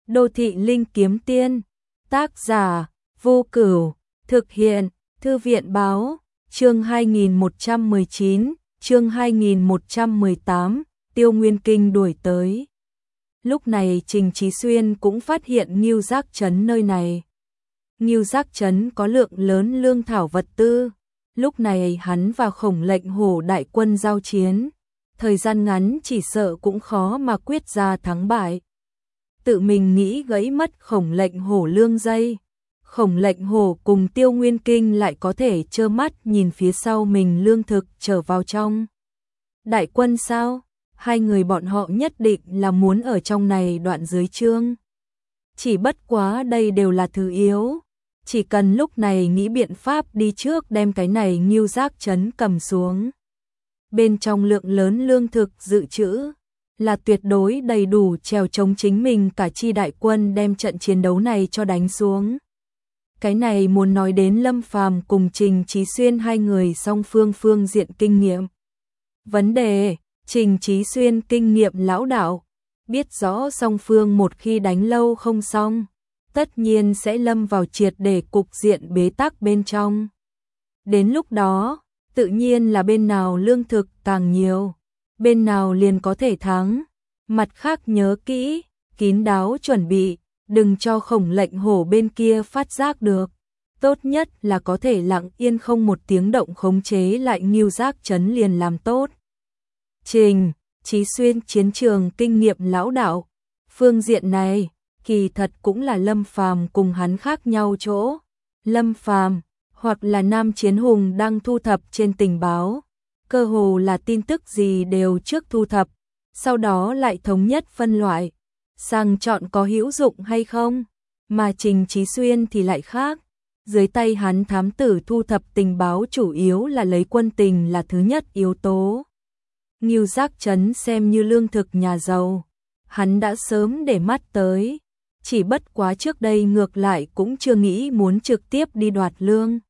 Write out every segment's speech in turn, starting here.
Đô thị linh kiếm tiên, tác giả, Vô Cửu, thực hiện, Thư viện báo, chương 2119, chương 2118, Tiêu Nguyên Kinh đuổi tới. Lúc này Trình Chí Xuyên cũng phát hiện Ngưu Giác Trấn nơi này. Ngưu Giác Trấn có lượng lớn lương thảo vật tư, lúc này hắn và Khổng Lệnh Hổ đại quân giao chiến, thời gian ngắn chỉ sợ cũng khó mà quyết ra thắng bại. Tự mình nghĩ gãy mất Khổng Lệnh Hổ lương dây, Khổng Lệnh Hổ cùng Tiêu Nguyên Kinh lại có thể trơ mắt nhìn phía sau mình lương thực trở vào trong đại quân sao? Hai người bọn họ nhất định là muốn ở trong này đoạn dưới chương. Chỉ bất quá đây đều là thứ yếu, chỉ cần lúc này nghĩ biện pháp đi trước đem cái này Ngưu Giác Trấn cầm xuống. Bên trong lượng lớn lương thực dự trữ là tuyệt đối đầy đủ trèo chống chính mình cả chi đại quân đem trận chiến đấu này cho đánh xuống. Cái này muốn nói đến Lâm Phàm cùng Trình Chí Xuyên hai người song phương diện kinh nghiệm. Vấn đề, Trình Chí Xuyên kinh nghiệm lão đạo, biết rõ song phương một khi đánh lâu không xong, tất nhiên sẽ lâm vào triệt để cục diện bế tắc bên trong. Đến lúc đó, tự nhiên là bên nào lương thực càng nhiều, bên nào liền có thể thắng. Mặt khác nhớ kỹ, kín đáo chuẩn bị, đừng cho Khổng Lệnh Hổ bên kia phát giác được. Tốt nhất là có thể lặng yên không một tiếng động khống chế lại Ngưu Giác Trấn liền làm tốt. Trình Chí Xuyên chiến trường kinh nghiệm lão đạo, phương diện này kỳ thật cũng là Lâm Phàm cùng hắn khác nhau chỗ. Lâm Phàm hoặc là Nam Chiến Hùng đang thu thập trên tình báo, cơ hồ là tin tức gì đều trước thu thập, sau đó lại thống nhất phân loại, sang chọn có hữu dụng hay không. Mà Trình Chí Xuyên thì lại khác, dưới tay hắn thám tử thu thập tình báo chủ yếu là lấy quân tình là thứ nhất yếu tố. Ngưu Giác Trấn xem như lương thực nhà giàu, hắn đã sớm để mắt tới, chỉ bất quá trước đây ngược lại cũng chưa nghĩ muốn trực tiếp đi đoạt lương.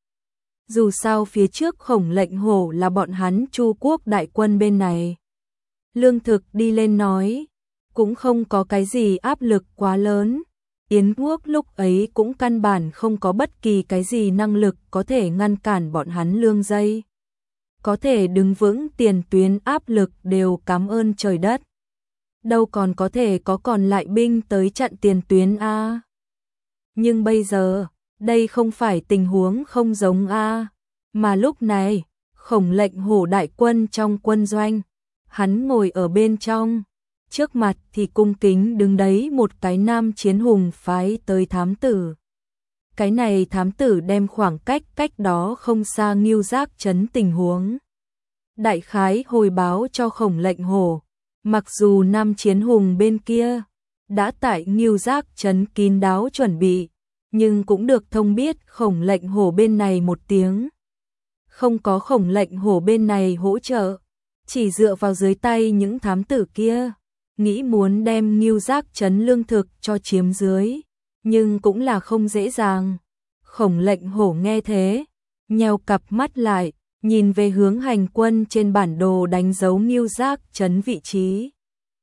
Dù sao phía trước Khổng Lệnh Hổ là bọn hắn Chu quốc đại quân bên này. Lương thực đi lên nói, cũng không có cái gì áp lực quá lớn. Yến quốc lúc ấy cũng căn bản không có bất kỳ cái gì năng lực có thể ngăn cản bọn hắn lương dây. Có thể đứng vững tiền tuyến áp lực đều cảm ơn trời đất. Đâu còn có thể có còn lại binh tới chặn tiền tuyến a. Nhưng bây giờ, đây không phải tình huống không giống a, mà lúc này, Khổng Lệnh Hổ đại quân trong quân doanh, hắn ngồi ở bên trong, trước mặt thì cung kính đứng đấy một cái Nam Chiến Hùng phái tới thám tử. Cái này thám tử đem khoảng cách đó không xa Ngưu Giác Trấn tình huống đại khái hồi báo cho Khổng Lệnh Hổ. Mặc dù Nam Chiến Hùng bên kia đã tại Ngưu Giác Trấn kín đáo chuẩn bị, nhưng cũng được thông biết Khổng Lệnh Hổ bên này một tiếng. Không có Khổng Lệnh Hổ bên này hỗ trợ, chỉ dựa vào dưới tay những thám tử kia, nghĩ muốn đem Ngưu Giác Trấn lương thực cho chiếm dưới, nhưng cũng là không dễ dàng. Khổng Lệnh Hổ nghe thế, nheo cặp mắt lại, nhìn về hướng hành quân trên bản đồ đánh dấu Ngưu Giác Trấn vị trí.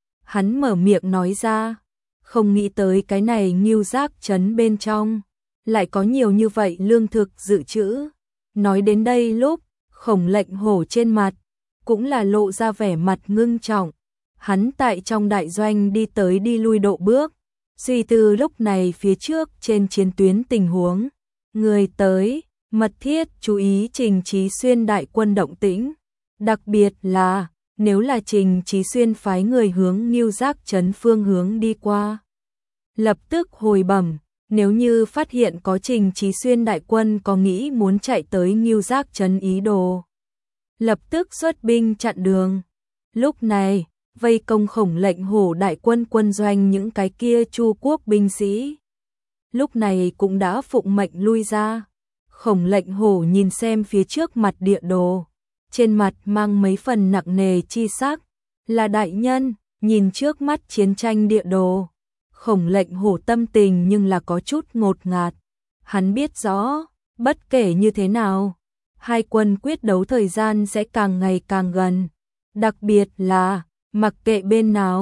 Hắn mở miệng nói ra, không nghĩ tới cái này Ngưu Giác Trấn bên trong lại có nhiều như vậy lương thực dự trữ. Nói đến đây lúc, Khổng Lệnh Hổ trên mặt cũng là lộ ra vẻ mặt ngưng trọng. Hắn tại trong đại doanh đi tới đi lui độ bước, suy tư lúc này phía trước trên chiến tuyến tình huống. Người tới, mật thiết chú ý Trình Chí Xuyên đại quân động tĩnh. Đặc biệt là, nếu là Trình Chí Xuyên phái người hướng Ngưu Giác Trấn phương hướng đi qua, lập tức hồi bẩm, nếu như phát hiện có Trình Chí Xuyên đại quân có nghĩ muốn chạy tới Ngưu Giác Trấn ý đồ, lập tức xuất binh chặn đường. Lúc này, vây công Khổng Lệnh Hổ đại quân quân doanh những cái kia Chu quốc binh sĩ, lúc này cũng đã phụng mệnh lui ra. Khổng Lệnh Hổ nhìn xem phía trước mặt địa đồ, trên mặt mang mấy phần nặng nề chi sắc, là đại nhân, nhìn trước mắt chiến tranh địa đồ. Khổng Lệnh Hổ tâm tình nhưng là có chút ngột ngạt. Hắn biết rõ, bất kể như thế nào, hai quân quyết đấu thời gian sẽ càng ngày càng gần. Đặc biệt là, mặc kệ bên nào,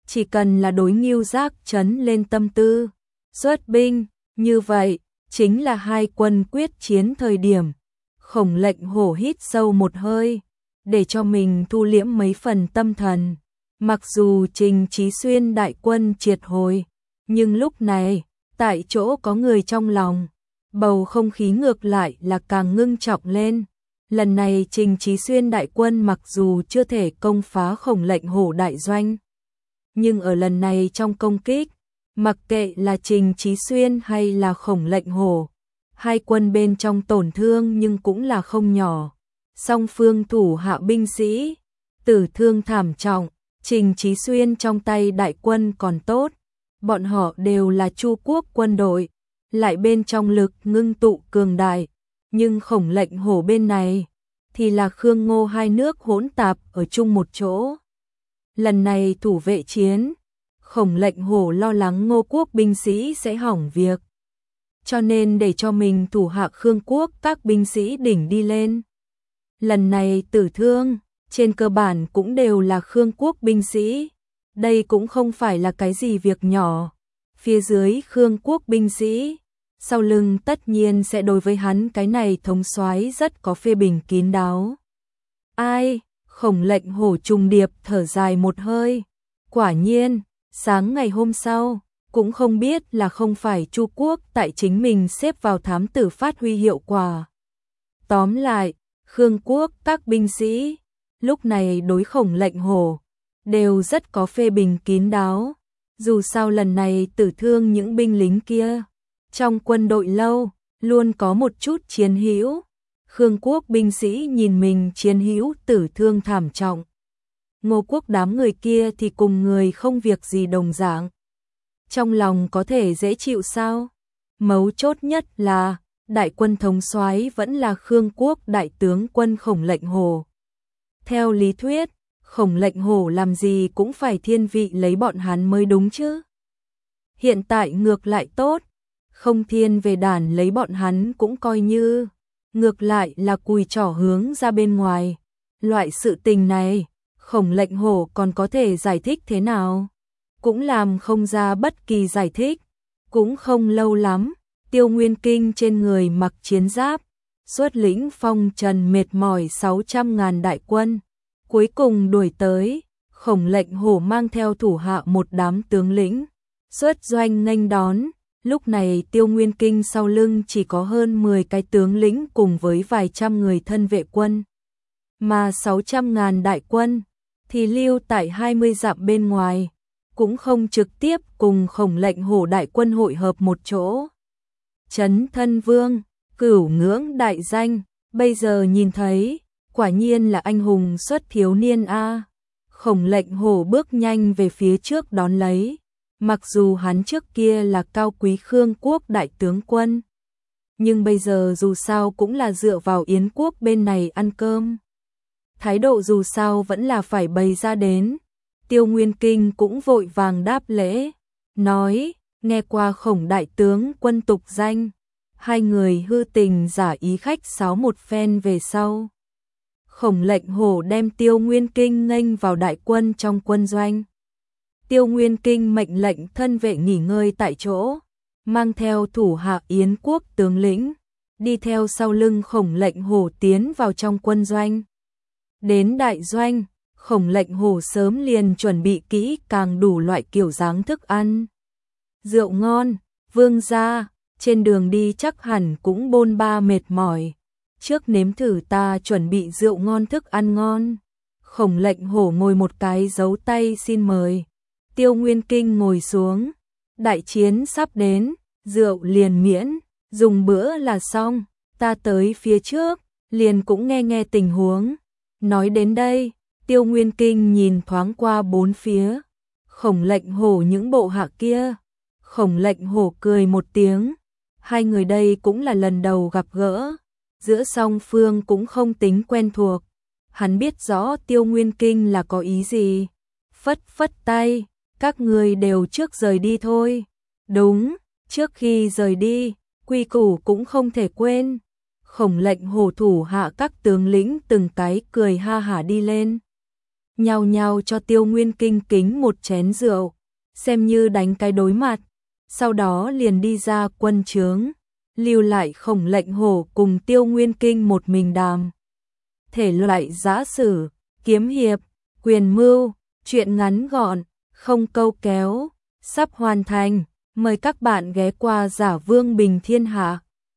chỉ cần là đối Ngưu Giác trấn lên tâm tư, xuất binh, như vậy, chính là hai quân quyết chiến thời điểm. Khổng Lệnh Hổ hít sâu một hơi, để cho mình thu liễm mấy phần tâm thần. Mặc dù Trình Chí Xuyên đại quân triệt hồi, nhưng lúc này, tại chỗ có người trong lòng, bầu không khí ngược lại là càng ngưng trọng lên. Lần này Trình Chí Xuyên đại quân mặc dù chưa thể công phá Khổng Lệnh Hổ đại doanh, nhưng ở lần này trong công kích, mặc kệ là Trình Chí Xuyên hay là Khổng Lệnh Hổ, hai quân bên trong tổn thương nhưng cũng là không nhỏ. Song phương thủ hạ binh sĩ, tử thương thảm trọng, Trình Chí Xuyên trong tay đại quân còn tốt, bọn họ đều là Chu quốc quân đội, lại bên trong lực ngưng tụ cường đại, nhưng Khổng Lệnh Hổ bên này thì là Khương Ngô hai nước hỗn tạp ở chung một chỗ. Lần này thủ vệ chiến, Khổng Lệnh Hổ lo lắng Ngô quốc binh sĩ sẽ hỏng việc, cho nên để cho mình thủ hạ Khương quốc các binh sĩ đỉnh đi lên. Lần này tử thương, trên cơ bản cũng đều là Khương quốc binh sĩ, đây cũng không phải là cái gì việc nhỏ. Phía dưới Khương quốc binh sĩ, sau lưng tất nhiên sẽ đối với hắn cái này thống soái rất có phê bình kín đáo. Ai, Khổng Lệnh Hổ trùng điệp thở dài một hơi, quả nhiên, sáng ngày hôm sau, cũng không biết là không phải Chu quốc tại chính mình xếp vào thám tử phát huy hiệu quả. Tóm lại, Khương quốc các binh sĩ, lúc này đối Khổng Lệnh Hổ, đều rất có phê bình kín đáo. Dù sao lần này tử thương những binh lính kia, trong quân đội lâu, luôn có một chút chiến hữu. Khương quốc binh sĩ nhìn mình chiến hữu tử thương thảm trọng. Ngô quốc đám người kia thì cùng người không việc gì đồng dạng. Trong lòng có thể dễ chịu sao? Mấu chốt nhất là, đại quân thống soái vẫn là Khương quốc đại tướng quân Khổng Lệnh Hổ. Theo lý thuyết, Khổng Lệnh Hổ làm gì cũng phải thiên vị lấy bọn hắn mới đúng chứ. Hiện tại ngược lại tốt, không thiên về đàn lấy bọn hắn cũng coi như, ngược lại là cùi trỏ hướng ra bên ngoài. Loại sự tình này, Khổng Lệnh Hổ còn có thể giải thích thế nào? Cũng làm không ra bất kỳ giải thích. Cũng không lâu lắm, Tiêu Nguyên Kinh trên người mặc chiến giáp, xuất lĩnh phong trần mệt mỏi 600.000 đại quân. Cuối cùng đuổi tới, Khổng Lệnh Hổ mang theo thủ hạ một đám tướng lĩnh, xuất doanh nghênh đón. Lúc này Tiêu Nguyên Kinh sau lưng chỉ có hơn 10 cái tướng lĩnh cùng với vài trăm người thân vệ quân. Mà 600.000 đại quân thì lưu tại 20 dặm bên ngoài, cũng không trực tiếp cùng Khổng Lệnh Hổ đại quân hội hợp một chỗ. Trấn Thân Vương, Cửu Ngưỡng đại danh, bây giờ nhìn thấy, quả nhiên là anh hùng xuất thiếu niên a. Khổng Lệnh Hổ bước nhanh về phía trước đón lấy. Mặc dù hắn trước kia là cao quý Khương quốc đại tướng quân, nhưng bây giờ dù sao cũng là dựa vào Yến quốc bên này ăn cơm. Thái độ dù sao vẫn là phải bày ra đến. Tiêu Nguyên Kinh cũng vội vàng đáp lễ, nói, nghe qua Khổng đại tướng quân tục danh. Hai người hư tình giả ý khách sáo một phen về sau. Khổng Lệnh Hổ đem Tiêu Nguyên Kinh nghênh vào đại quân trong quân doanh. Tiêu Nguyên Kinh mệnh lệnh thân vệ nghỉ ngơi tại chỗ, mang theo thủ hạ Yến quốc tướng lĩnh, đi theo sau lưng Khổng Lệnh Hổ tiến vào trong quân doanh. Đến đại doanh, Khổng Lệnh Hổ sớm liền chuẩn bị kỹ càng đủ loại kiểu dáng thức ăn. Rượu ngon, vương gia, trên đường đi chắc hẳn cũng bôn ba mệt mỏi. Trước nếm thử ta chuẩn bị rượu ngon thức ăn ngon. Khổng Lệnh Hổ ngồi một cái giấu tay xin mời. Tiêu Nguyên Kinh ngồi xuống. Đại chiến sắp đến, rượu liền miễn, dùng bữa là xong. Ta tới phía trước, liền cũng nghe nghe tình huống. Nói đến đây, Tiêu Nguyên Kinh nhìn thoáng qua bốn phía. Khổng Lệnh Hổ những bộ hạ kia. Khổng Lệnh Hổ cười một tiếng. Hai người đây cũng là lần đầu gặp gỡ. Giữa song phương cũng không tính quen thuộc. Hắn biết rõ Tiêu Nguyên Kinh là có ý gì. Phất phất tay, các người đều trước rời đi thôi. Đúng, trước khi rời đi, quy củ cũng không thể quên. Khổng Lệnh Hổ thủ hạ các tướng lĩnh từng cái cười ha hả đi lên. nhao nhao cho Tiêu Nguyên Kinh kính một chén rượu, xem như đánh cái đối mặt, sau đó liền đi ra quân trướng, lưu lại Khổng Lệnh Hổ cùng Tiêu Nguyên Kinh một mình đàm. Thể loại giã sử, kiếm hiệp, quyền mưu, truyện ngắn gọn, không câu kéo, sắp hoàn thành, mời các bạn ghé qua Giả Vương Bình Thiên Hạ.